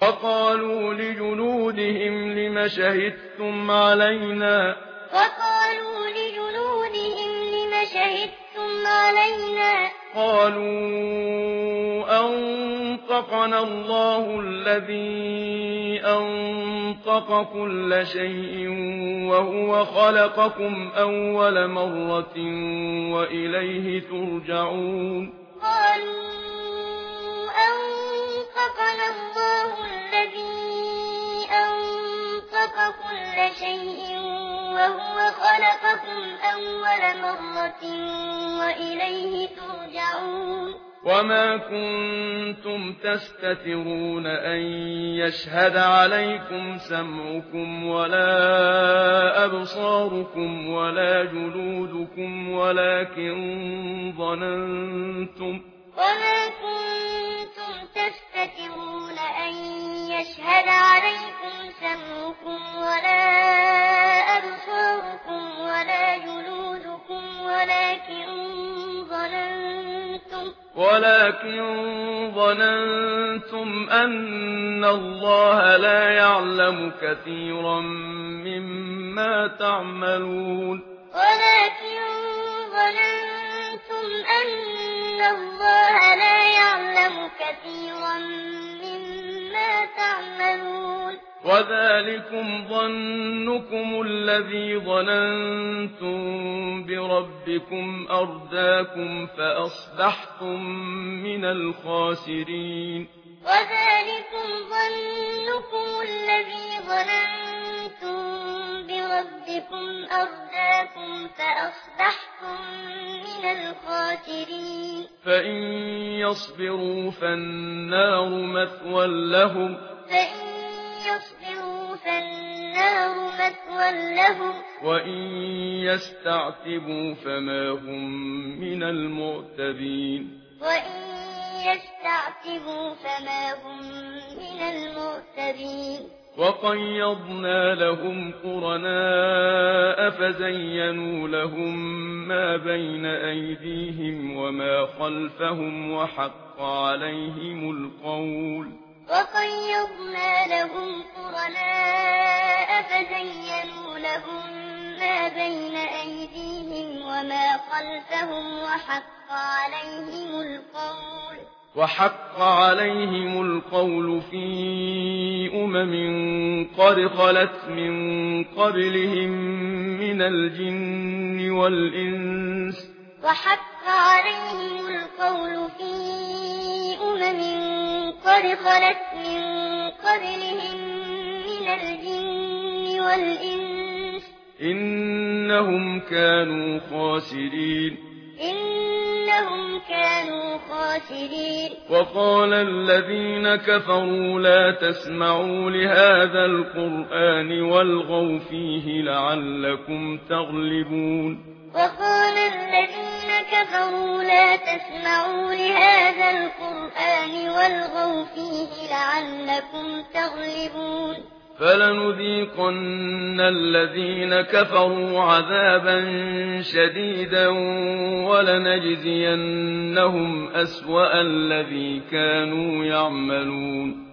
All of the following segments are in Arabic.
وقالوا لجلودهم لم شهدتم علينا قالوا أنطقنا الله الذي أنطق كل شيء وهو خلقكم أول مرة وإليه ترجعون قالوا أنطقنا الله الذي أنطق كل شيء وهو خلقكم أول مرة وإليه ترجعون وما كنتم تستترون أن يشهد عليكم سمعكم ولا أبصاركم ولا جلودكم ولكن ظننتم يشهد عليكم سمعكم ولا أبصاركم ولا جلودكم ولكن ظننتم أن الله لا يعلم كثيرا مما تعملون وذلكم ظنكم الذي ظننتم بربكم أرداكم فأصبحتم من الخاسرين فإن يصبروا فالنار مثوى لهم وإن يستعتبوا فما هم من المعتبين وقيضنا لهم قرناء فزينوا لهم ما بين أيديهم وما خلفهم وحق عليهم القول في قد خلت من قبلهم من الجن والإنس إنهم كانوا خاسرين وقال الذين كفروا لا تسمعوا لهذا القرآن والغوا فيه لعلكم تغلبون فلنذيقن الذين كفروا عذابا شديدا ولنجزينهم أسوأ الذي كانوا يعملون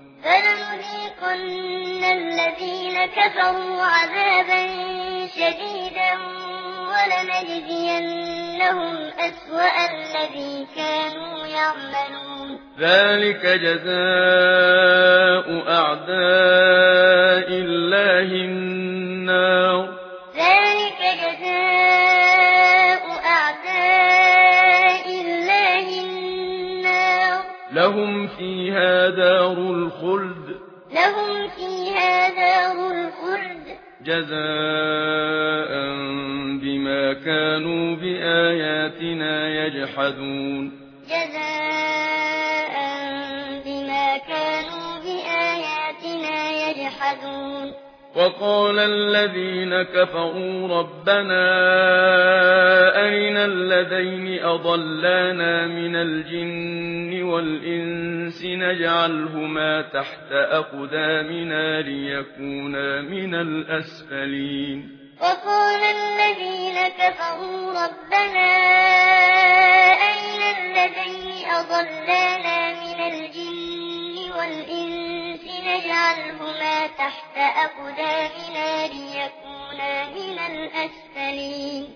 ذلك جزاء أعداء الله النار لهم فيها دار الخلد جزاء بما كانوا بآياتنا يجحدون وقال الذين كفروا ربنا أرنا الذين أضلانا من الجن والإنس نجعلهما تحت أقدامنا ليكونا من الأسفلين وقال الذين كفروا ربنا أرنا الذين أضلانا من الجن والإنس ما تحت أقدامنا ليكونا من الأسفلين